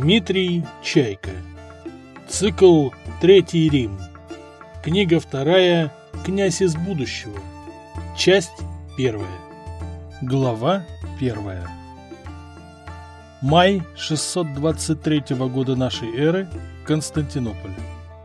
Дмитрий Чайка. Цикл «Третий Рим». Книга 2. «Князь из будущего». Часть 1. Глава 1. Май 623 года нашей эры. Константинополь.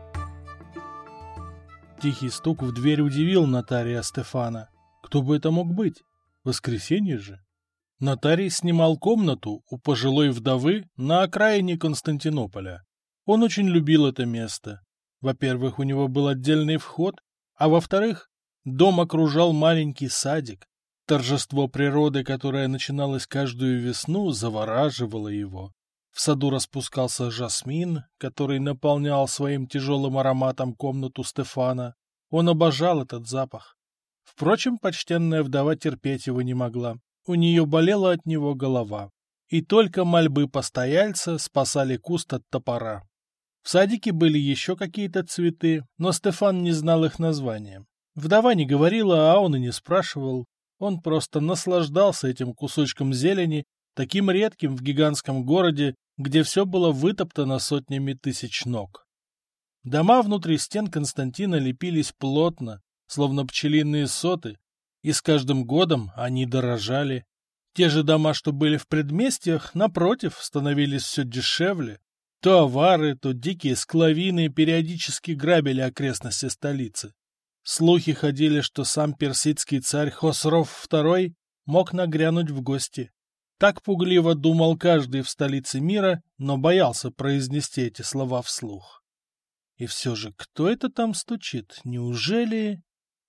Тихий стук в дверь удивил нотария Стефана. Кто бы это мог быть? Воскресенье же. Нотарий снимал комнату у пожилой вдовы на окраине Константинополя. Он очень любил это место. Во-первых, у него был отдельный вход, а во-вторых, дом окружал маленький садик. Торжество природы, которое начиналось каждую весну, завораживало его. В саду распускался жасмин, который наполнял своим тяжелым ароматом комнату Стефана. Он обожал этот запах. Впрочем, почтенная вдова терпеть его не могла. У нее болела от него голова. И только мольбы постояльца спасали куст от топора. В садике были еще какие-то цветы, но Стефан не знал их названия. Вдова не говорила, а он и не спрашивал. Он просто наслаждался этим кусочком зелени, таким редким в гигантском городе, где все было вытоптано сотнями тысяч ног. Дома внутри стен Константина лепились плотно, словно пчелиные соты, и с каждым годом они дорожали. Те же дома, что были в предместьях, напротив, становились все дешевле. То авары, то дикие склавины периодически грабили окрестности столицы. Слухи ходили, что сам персидский царь Хосров II мог нагрянуть в гости. Так пугливо думал каждый в столице мира, но боялся произнести эти слова вслух. И все же, кто это там стучит? Неужели...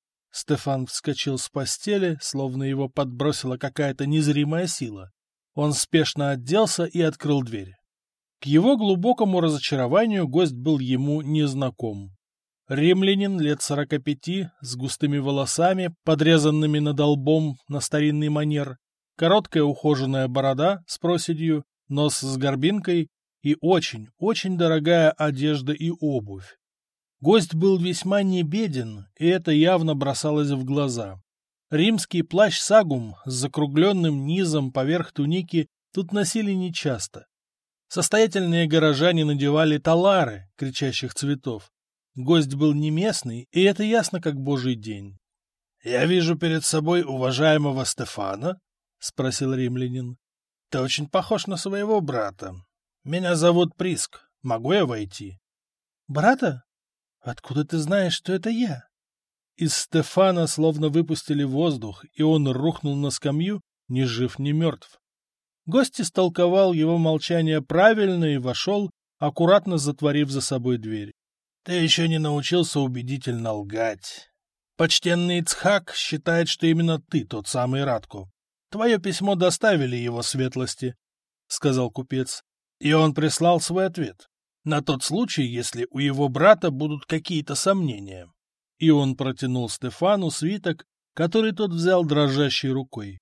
Стефан вскочил с постели, словно его подбросила какая-то незримая сила. Он спешно оделся и открыл дверь. К его глубокому разочарованию гость был ему незнаком. Римлянин лет 45, с густыми волосами, подрезанными над лбом на старинный манер, короткая ухоженная борода с проседью, нос с горбинкой и очень, очень дорогая одежда и обувь. Гость был весьма небеден, и это явно бросалось в глаза. Римский плащ-сагум с закругленным низом поверх туники тут носили нечасто. Состоятельные горожане надевали талары кричащих цветов. Гость был не местный, и это ясно как божий день. — Я вижу перед собой уважаемого Стефана, — спросил римлянин. — Ты очень похож на своего брата. Меня зовут Приск. Могу я войти? — Брата? Откуда ты знаешь, что это я? Из Стефана словно выпустили воздух, и он рухнул на скамью, ни жив, ни мертв. Гость истолковал его молчание правильно и вошел, аккуратно затворив за собой дверь. — Ты еще не научился убедительно лгать. Почтенный Ицхак считает, что именно ты тот самый Радко. Твое письмо доставили его светлости, — сказал купец, — и он прислал свой ответ. На тот случай, если у его брата будут какие-то сомнения. И он протянул Стефану свиток, который тот взял дрожащей рукой.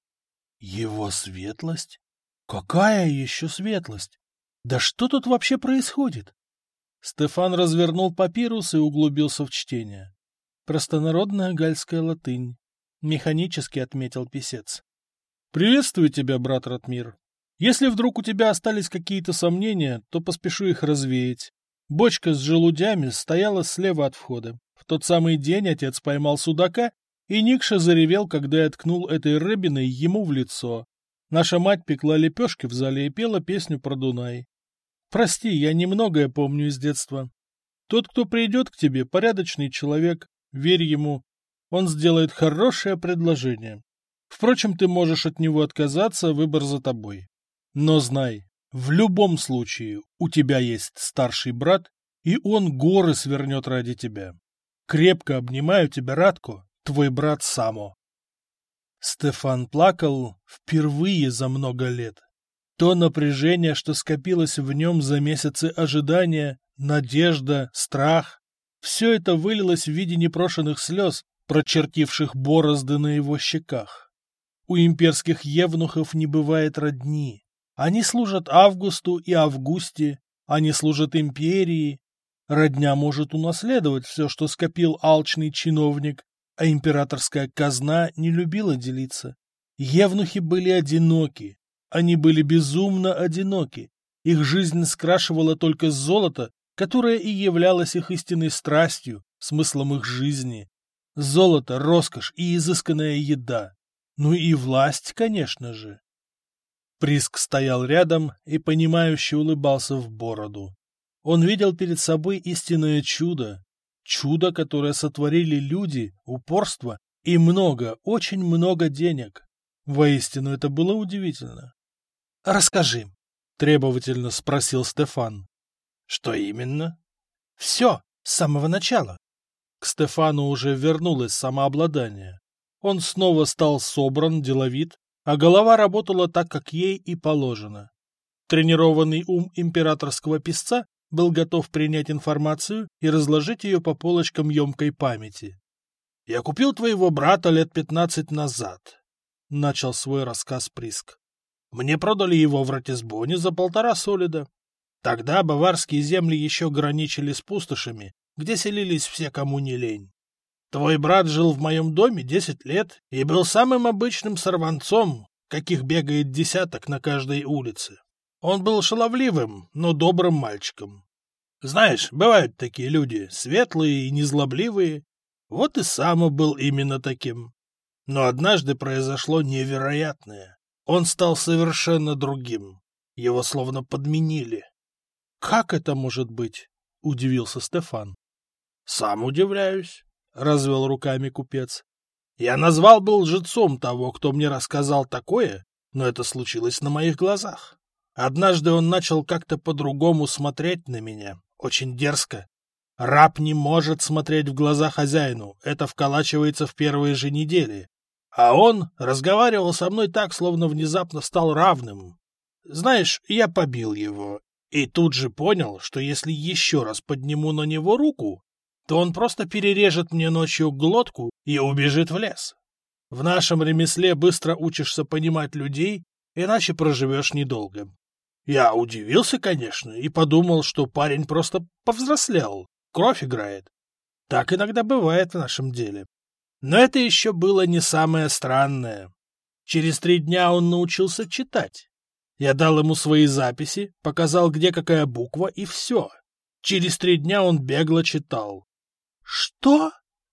Его светлость? Какая еще светлость? Да что тут вообще происходит? Стефан развернул папирус и углубился в чтение. Простонародная гальская латынь. Механически отметил писец. Приветствую тебя, брат Ратмир. Если вдруг у тебя остались какие-то сомнения, то поспешу их развеять. Бочка с желудями стояла слева от входа. В тот самый день отец поймал судака, и Никша заревел, когда я ткнул этой рыбиной ему в лицо. Наша мать пекла лепешки в зале и пела песню про Дунай. Прости, я немногое помню из детства. Тот, кто придет к тебе, порядочный человек, верь ему. Он сделает хорошее предложение. Впрочем, ты можешь от него отказаться, выбор за тобой. Но знай, в любом случае у тебя есть старший брат, и он горы свернет ради тебя. Крепко обнимаю тебя, Радко, твой брат Само. Стефан плакал впервые за много лет. То напряжение, что скопилось в нем за месяцы ожидания, надежда, страх, все это вылилось в виде непрошенных слез, прочертивших борозды на его щеках. У имперских евнухов не бывает родни. Они служат Августу и Августе, они служат империи. Родня может унаследовать все, что скопил алчный чиновник, а императорская казна не любила делиться. Евнухи были одиноки, они были безумно одиноки, Их жизнь скрашивала только золото, которое и являлось их истинной страстью, смыслом их жизни. Золото, роскошь и изысканная еда. Ну и власть, конечно же. Приск стоял рядом и понимающе улыбался в бороду. Он видел перед собой истинное чудо. Чудо, которое сотворили люди, упорство и много, очень много денег. Воистину, это было удивительно. — Расскажи, — требовательно спросил Стефан. — Что именно? — Все, с самого начала. К Стефану уже вернулось самообладание. Он снова стал собран, деловит, а голова работала так, как ей и положено. Тренированный ум императорского писца был готов принять информацию и разложить ее по полочкам емкой памяти. — Я купил твоего брата лет 15 назад, — начал свой рассказ Приск. — Мне продали его в Ратисбоне за 1,5 солида. Тогда баварские земли еще граничили с пустошами, где селились все, кому не лень. Твой брат жил в моем доме 10 лет и был самым обычным сорванцом, каких бегает десяток на каждой улице. Он был шаловливым, но добрым мальчиком. Знаешь, бывают такие люди, светлые и незлобливые. Вот и сам он был именно таким. Но однажды произошло невероятное. Он стал совершенно другим. Его словно подменили. — Как это может быть? — удивился Стефан. — Сам удивляюсь, — развел руками купец. Я назвал бы лжецом того, кто мне рассказал такое, но это случилось на моих глазах. Однажды он начал как-то по-другому смотреть на меня, очень дерзко. Раб не может смотреть в глаза хозяину, это вколачивается в первые же недели. А он разговаривал со мной так, словно внезапно стал равным. Знаешь, я побил его, и тут же понял, что если еще раз подниму на него руку, то он просто перережет мне ночью глотку и убежит в лес. В нашем ремесле быстро учишься понимать людей, иначе проживешь недолго. Я удивился, конечно, и подумал, что парень просто повзрослел, кровь играет. Так иногда бывает в нашем деле. Но это еще было не самое странное. Через 3 дня он научился читать. Я дал ему свои записи, показал, где какая буква, и все. Через 3 дня он бегло читал. «Что?»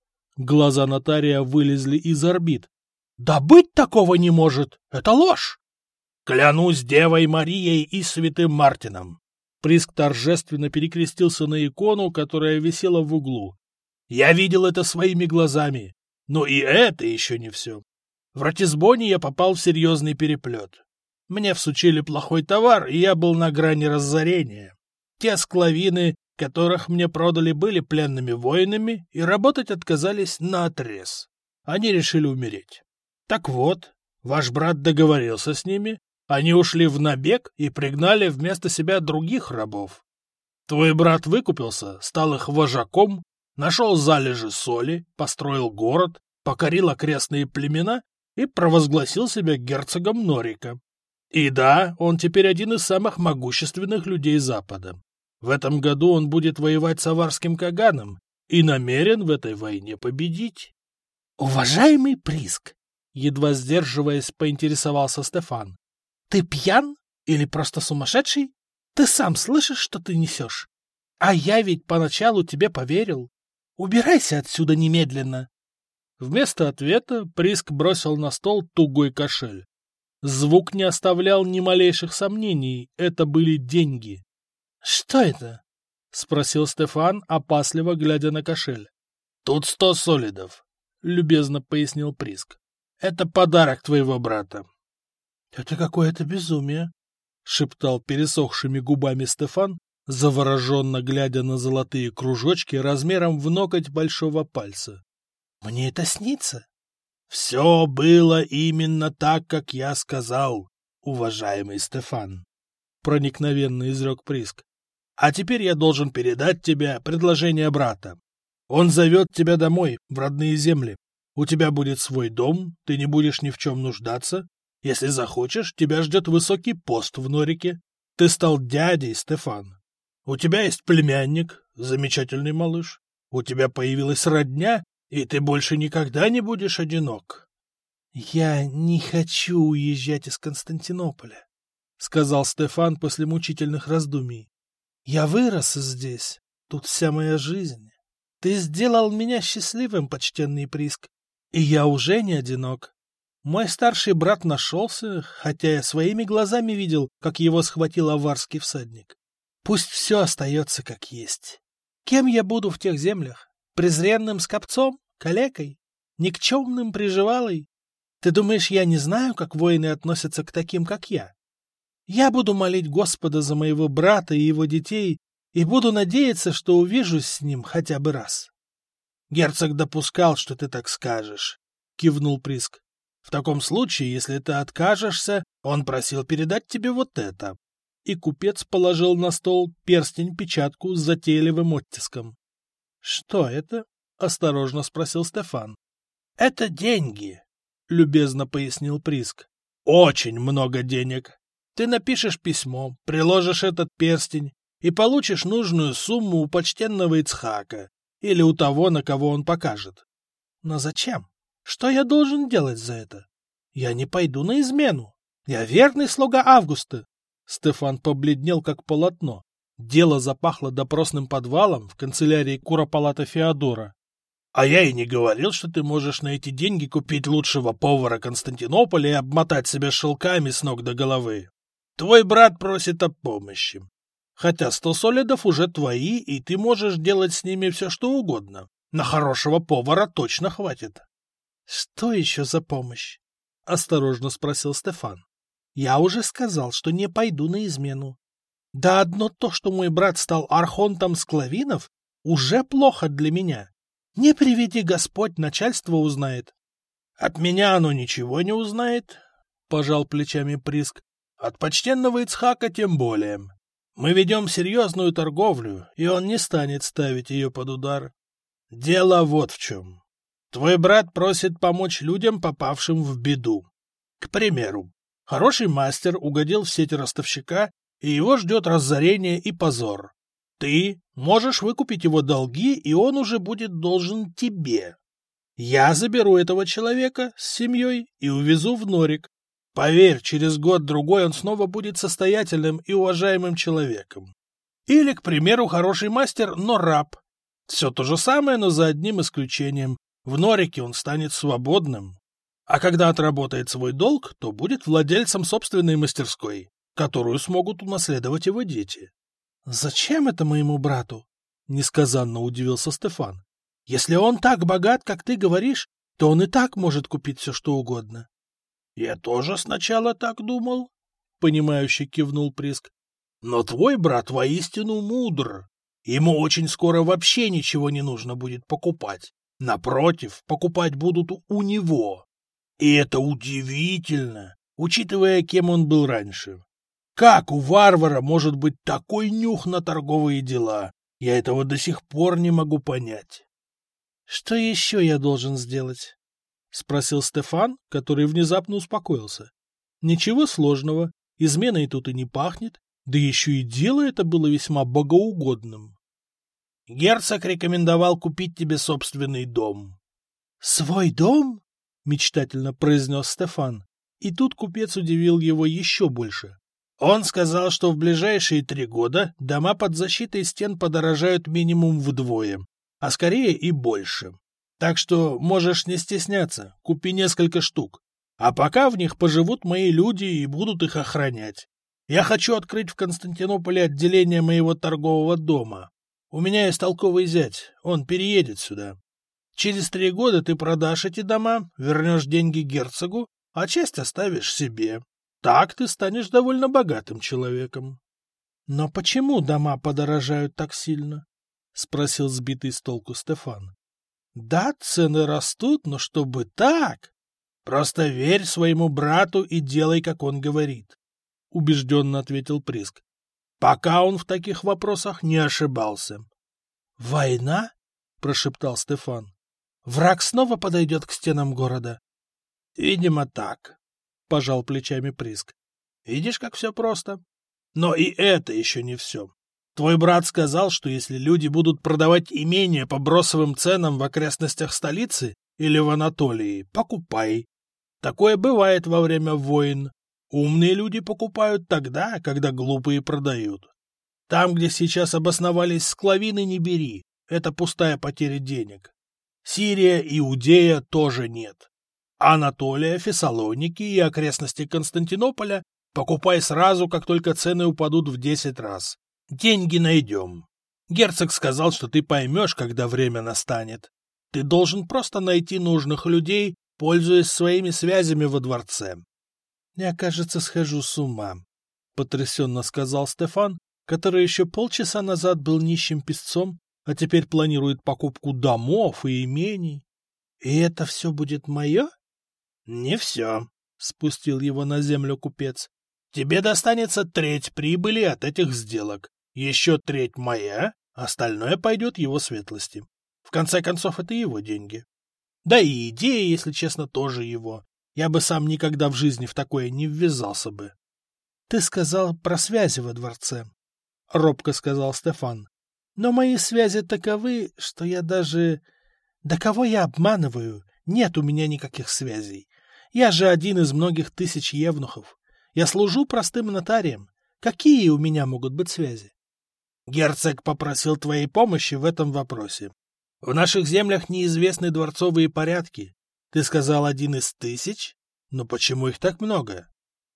Глаза нотария вылезли из орбит. «Да быть такого не может! Это ложь!» «Клянусь Девой Марией и святым Мартином!» Приск торжественно перекрестился на икону, которая висела в углу. «Я видел это своими глазами. Но и это еще не все. В Ратисбоне я попал в серьезный переплет. Мне всучили плохой товар, и я был на грани разорения. Те склавины, которых мне продали, были пленными воинами и работать отказались наотрез. Они решили умереть. Так вот, ваш брат договорился с ними, они ушли в набег и пригнали вместо себя других рабов. Твой брат выкупился, стал их вожаком, нашел залежи соли, построил город, покорил окрестные племена и провозгласил себя герцогом Норика. И да, он теперь один из самых могущественных людей Запада. В этом году он будет воевать с аварским Каганом и намерен в этой войне победить. — Уважаемый Приск, — едва сдерживаясь, поинтересовался Стефан, — ты пьян или просто сумасшедший? Ты сам слышишь, что ты несешь? А я ведь поначалу тебе поверил. Убирайся отсюда немедленно. Вместо ответа Приск бросил на стол тугой кошель. Звук не оставлял ни малейших сомнений, это были деньги. — Что это? — спросил Стефан, опасливо глядя на кошель. — Тут 100 солидов, — любезно пояснил Приск. — Это подарок твоего брата. — Это какое-то безумие, — шептал пересохшими губами Стефан, завороженно глядя на золотые кружочки размером в ноготь большого пальца. — Мне это снится? — Все было именно так, как я сказал, уважаемый Стефан, — проникновенно изрек Приск. А теперь я должен передать тебе предложение брата. Он зовет тебя домой, в родные земли. У тебя будет свой дом, ты не будешь ни в чем нуждаться. Если захочешь, тебя ждет высокий пост в Норике. Ты стал дядей, Стефан. У тебя есть племянник, замечательный малыш. У тебя появилась родня, и ты больше никогда не будешь одинок. — Я не хочу уезжать из Константинополя, — сказал Стефан после мучительных раздумий. Я вырос здесь, тут вся моя жизнь. Ты сделал меня счастливым, почтенный Приск, и я уже не одинок. Мой старший брат нашелся, хотя я своими глазами видел, как его схватил аварский всадник. Пусть все остается как есть. Кем я буду в тех землях? Презренным скопцом? Калекой? Никчемным приживалой? Ты думаешь, я не знаю, как воины относятся к таким, как я? Я буду молить Господа за моего брата и его детей и буду надеяться, что увижусь с ним хотя бы раз. Герцог допускал, что ты так скажешь, — кивнул Приск. В таком случае, если ты откажешься, он просил передать тебе вот это. И купец положил на стол перстень-печатку с затейливым оттиском. — Что это? — осторожно спросил Стефан. — Это деньги, — любезно пояснил Приск. — Очень много денег. Ты напишешь письмо, приложишь этот перстень и получишь нужную сумму у почтенного Ицхака или у того, на кого он покажет. Но зачем? Что я должен делать за это? Я не пойду на измену. Я верный слуга Августа. Стефан побледнел, как полотно. Дело запахло допросным подвалом в канцелярии куропалата Феодора. — А я и не говорил, что ты можешь на эти деньги купить лучшего повара Константинополя и обмотать себя шелками с ног до головы. Твой брат просит о помощи. Хотя 100 солидов уже твои, и ты можешь делать с ними все, что угодно. На хорошего повара точно хватит. — Что еще за помощь? — осторожно спросил Стефан. — Я уже сказал, что не пойду на измену. Да одно то, что мой брат стал архонтом склавинов, уже плохо для меня. Не приведи Господь, начальство узнает. — От меня оно ничего не узнает, — пожал плечами Приск. — От почтенного Ицхака тем более. Мы ведем серьезную торговлю, и он не станет ставить ее под удар. Дело вот в чем. Твой брат просит помочь людям, попавшим в беду. К примеру, хороший мастер угодил в сеть ростовщика, и его ждет разорение и позор. Ты можешь выкупить его долги, и он уже будет должен тебе. Я заберу этого человека с семьей и увезу в Норик. Поверь, через год-другой он снова будет состоятельным и уважаемым человеком. Или, к примеру, хороший мастер, но раб. Все то же самое, но за одним исключением. В Норике он станет свободным. А когда отработает свой долг, то будет владельцем собственной мастерской, которую смогут унаследовать его дети. — Зачем это моему брату? — несказанно удивился Стефан. — Если он так богат, как ты говоришь, то он и так может купить все, что угодно. — Я тоже сначала так думал, — понимающе кивнул Приск. — Но твой брат воистину мудр. Ему очень скоро вообще ничего не нужно будет покупать. Напротив, покупать будут у него. И это удивительно, учитывая, кем он был раньше. Как у варвара может быть такой нюх на торговые дела? Я этого до сих пор не могу понять. — Что еще я должен сделать? — спросил Стефан, который внезапно успокоился. Ничего сложного, изменой тут и не пахнет, да еще и дело это было весьма богоугодным. Герцог рекомендовал купить тебе собственный дом. — Свой дом? — мечтательно произнес Стефан. И тут купец удивил его еще больше. Он сказал, что в ближайшие 3 года дома под защитой стен подорожают минимум вдвое, а скорее и больше. Так что можешь не стесняться, купи несколько штук. А пока в них поживут мои люди и будут их охранять. Я хочу открыть в Константинополе отделение моего торгового дома. У меня есть толковый зять, он переедет сюда. Через 3 года ты продашь эти дома, вернешь деньги герцогу, а часть оставишь себе. Так ты станешь довольно богатым человеком. — Но почему дома подорожают так сильно? — спросил сбитый с толку Стефан. — Да, цены растут, но чтобы так... Просто верь своему брату и делай, как он говорит, — убежденно ответил Приск. Пока он в таких вопросах не ошибался. — Война? — прошептал Стефан. — Враг снова подойдет к стенам города? — Видимо, так, — пожал плечами Приск. — Видишь, как все просто? Но и это еще не все. Твой брат сказал, что если люди будут продавать имения по бросовым ценам в окрестностях столицы или в Анатолии, покупай. Такое бывает во время войн. Умные люди покупают тогда, когда глупые продают. Там, где сейчас обосновались склавины, не бери. Это пустая потеря денег. Сирия, Иудея тоже нет. Анатолия, Фессалоники и окрестности Константинополя покупай сразу, как только цены упадут в 10 раз. Деньги найдем. Герцог сказал, что ты поймешь, когда время настанет. Ты должен просто найти нужных людей, пользуясь своими связями во дворце. — Я, кажется, схожу с ума, — потрясенно сказал Стефан, который еще полчаса назад был нищим песцом, а теперь планирует покупку домов и имений. — И это все будет мое? — Не все, — спустил его на землю купец. — Тебе достанется треть прибыли от этих сделок. Еще треть моя, остальное пойдет его светлости. В конце концов, это его деньги. Да и идея, если честно, тоже его. Я бы сам никогда в жизни в такое не ввязался бы. — Ты сказал про связи во дворце, — робко сказал Стефан. — Но мои связи таковы, что я даже... Да кого я обманываю? Нет у меня никаких связей. Я же один из многих тысяч евнухов. Я служу простым нотарием. Какие у меня могут быть связи? Герцог попросил твоей помощи в этом вопросе. В наших землях неизвестны дворцовые порядки. Ты сказал 1 из 1000? Но почему их так много?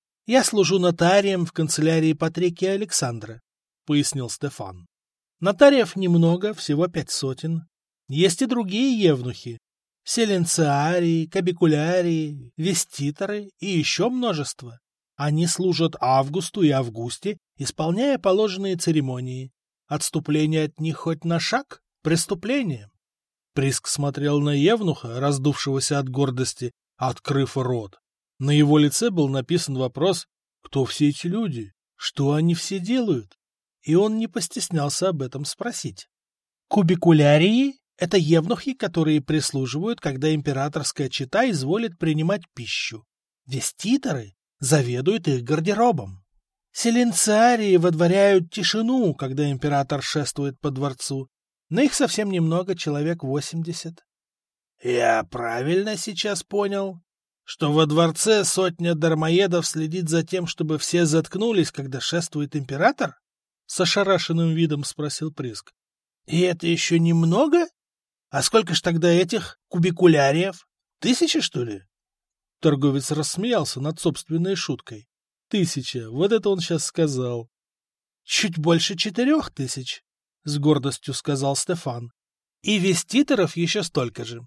Я служу нотарием в канцелярии Патрикия Александра, пояснил Стефан. Нотариев немного, всего 500. Есть и другие евнухи. Селенциарии, кабикулярии, веститоры и еще множество. Они служат Августу и Августе, исполняя положенные церемонии. Отступление от них хоть на шаг — преступление. Приск смотрел на евнуха, раздувшегося от гордости, открыв рот. На его лице был написан вопрос: кто все эти люди? Что они все делают? И он не постеснялся об этом спросить. Кубикулярии — это евнухи, которые прислуживают, когда императорская чета изволит принимать пищу. Веститоры заведуют их гардеробом. Селенциарии водворяют тишину, когда император шествует по дворцу. Но их совсем немного, человек 80. Я правильно сейчас понял, что во дворце сотня дармоедов следит за тем, чтобы все заткнулись, когда шествует император? С ошарашенным видом спросил Приск. И это еще немного? А сколько ж тогда этих кубикуляриев? 1000, что ли? Торговец рассмеялся над собственной шуткой. 1000, вот это он сейчас сказал. Чуть больше 4000, с гордостью сказал Стефан. И веститоров еще столько же.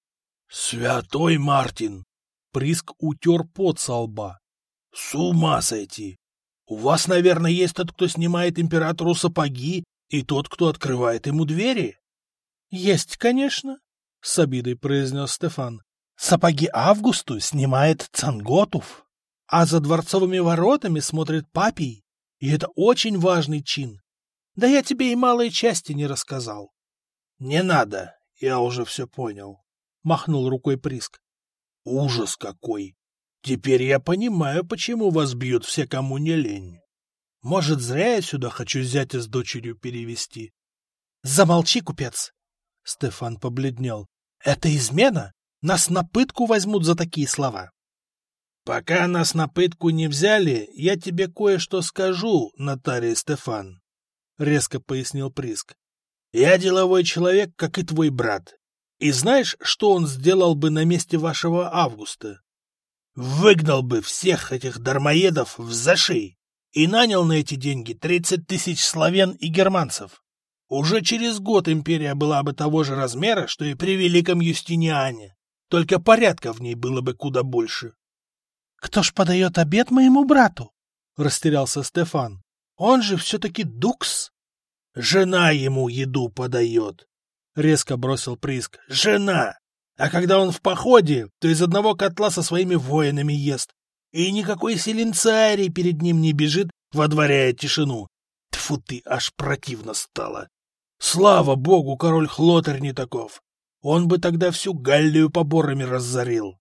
Святой Мартин! Приск утер пот со лба. С ума сойти! У вас, наверное, есть тот, кто снимает императору сапоги, и тот, кто открывает ему двери? Есть, конечно, с обидой произнес Стефан. Сапоги Августу снимает Цанготов, а за дворцовыми воротами смотрит Папий, и это очень важный чин. Да я тебе и малой части не рассказал. — Не надо, я уже все понял, — махнул рукой Приск. — Ужас какой! Теперь я понимаю, почему вас бьют все, кому не лень. Может, зря я сюда хочу зятя с дочерью перевести. — Замолчи, купец! Стефан побледнел. — Это измена? Нас на пытку возьмут за такие слова. — Пока нас на пытку не взяли, я тебе кое-что скажу, нотарий Стефан, — резко пояснил Приск. — Я деловой человек, как и твой брат. И знаешь, что он сделал бы на месте вашего Августа? Выгнал бы всех этих дармоедов в зашей и нанял на эти деньги 30 000 славян и германцев. Уже через год империя была бы того же размера, что и при великом Юстиниане. Только порядка в ней было бы куда больше. — Кто ж подает обед моему брату? — растерялся Стефан. — Он же все-таки дукс. — Жена ему еду подает, — резко бросил Приск. — Жена! А когда он в походе, то из одного котла со своими воинами ест. И никакой селенциарий перед ним не бежит, водворяя тишину. Тьфу ты, аж противно стало. Слава богу, король Хлотарь не таков. Он бы тогда всю Галлию поборами разорил.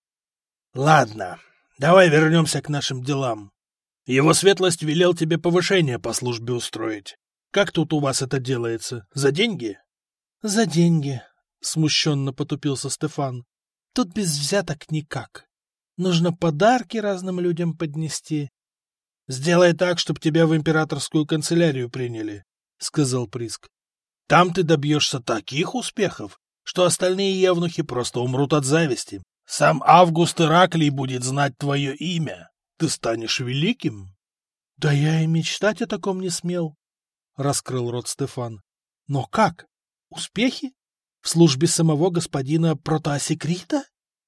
Ладно, давай вернемся к нашим делам. Его светлость велел тебе повышение по службе устроить. Как тут у вас это делается? За деньги? — За деньги, — смущенно потупился Стефан. — Тут без взяток никак. Нужно подарки разным людям поднести, «Сделай так, чтобы тебя в императорскую канцелярию приняли», — сказал Приск. «Там ты добьешься таких успехов, что остальные евнухи просто умрут от зависти. Сам Август Ираклий будет знать твое имя. Ты станешь великим». «Да я и мечтать о таком не смел», — раскрыл рот Стефан. «Но как? Успехи? В службе самого господина Протоасикрита?»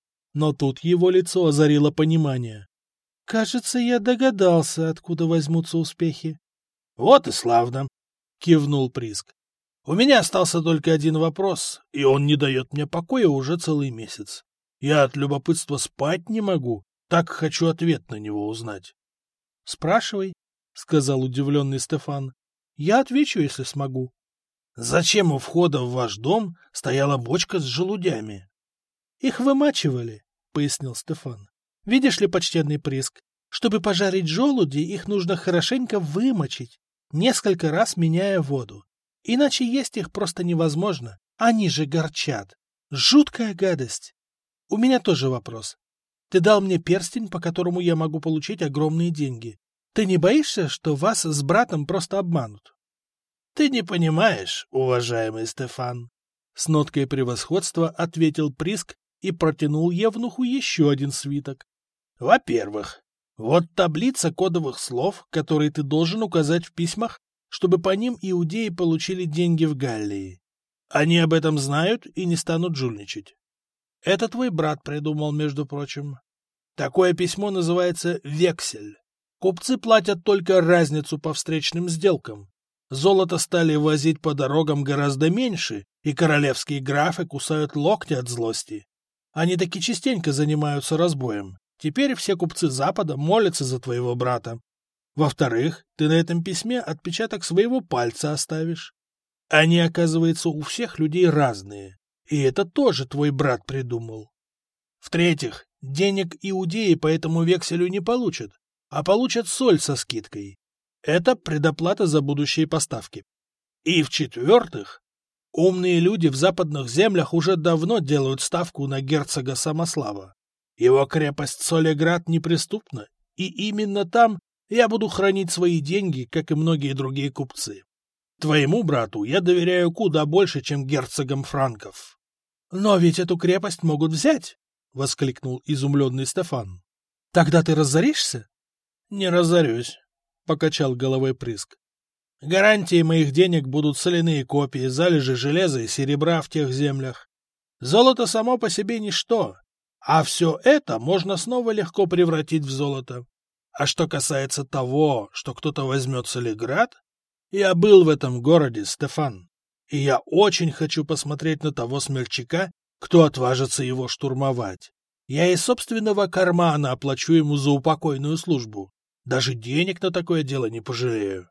Но тут его лицо озарило понимание. «Кажется, я догадался, откуда возьмутся успехи». «Вот и славно», — кивнул Приск. «У меня остался только один вопрос, и он не дает мне покоя уже целый месяц. Я от любопытства спать не могу, так хочу ответ на него узнать». «Спрашивай», — сказал удивленный Стефан. «Я отвечу, если смогу». «Зачем у входа в ваш дом стояла бочка с желудями?» «Их вымачивали», — пояснил Стефан. «Видишь ли, почтенный Приск, чтобы пожарить желуди, их нужно хорошенько вымочить, несколько раз меняя воду. Иначе есть их просто невозможно. Они же горчат. Жуткая гадость. У меня тоже вопрос. Ты дал мне перстень, по которому я могу получить огромные деньги. Ты не боишься, что вас с братом просто обманут?» «Ты не понимаешь, уважаемый Стефан», — с ноткой превосходства ответил Приск и протянул евнуху еще один свиток. «Во-первых, вот таблица кодовых слов, которые ты должен указать в письмах, чтобы по ним иудеи получили деньги в Галлии. Они об этом знают и не станут жульничать. Это твой брат придумал, между прочим. Такое письмо называется вексель. Купцы платят только разницу по встречным сделкам. Золото стали возить по дорогам гораздо меньше, и королевские графы кусают локти от злости. Они таки частенько занимаются разбоем. Теперь все купцы Запада молятся за твоего брата. Во-вторых, ты на этом письме отпечаток своего пальца оставишь. Они, оказывается, у всех людей разные, и это тоже твой брат придумал. В-третьих, денег иудеи по этому векселю не получат, а получат соль со скидкой. Это предоплата за будущие поставки. И в-четвертых, умные люди в западных землях уже давно делают ставку на герцога Самослава. Его крепость Солеград неприступна, и именно там я буду хранить свои деньги, как и многие другие купцы. Твоему брату я доверяю куда больше, чем герцогам франков. — Но ведь эту крепость могут взять! — воскликнул изумленный Стефан. — Тогда ты разоришься? — Не разорюсь, — покачал головой Приск. — Гарантией моих денег будут соляные копии, залежи железа и серебра в тех землях. Золото само по себе ничто, а все это можно снова легко превратить в золото. А что касается того, что кто-то возьмет Солеград, я был в этом городе, Стефан, и я очень хочу посмотреть на того смельчака, кто отважится его штурмовать. Я из собственного кармана оплачу ему за упокойную службу. Даже денег на такое дело не пожалею.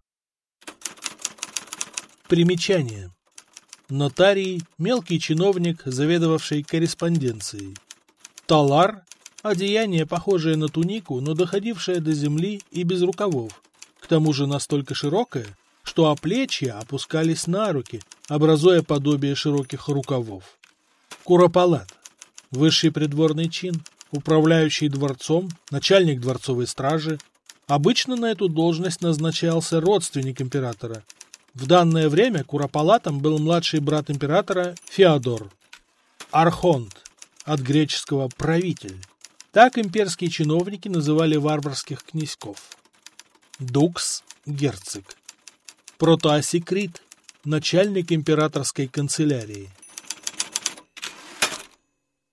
Примечание. Нотарий – мелкий чиновник, заведовавший корреспонденцией. Талар – одеяние, похожее на тунику, но доходившее до земли и без рукавов, к тому же настолько широкое, что оплечья опускались на руки, образуя подобие широких рукавов. Куропалат – высший придворный чин, управляющий дворцом, начальник дворцовой стражи. Обычно на эту должность назначался родственник императора. В данное время куропалатом был младший брат императора Феодор. Архонт – от греческого «правитель». Так имперские чиновники называли варварских князьков. Дукс – герцог. Протоасикрит – начальник императорской канцелярии.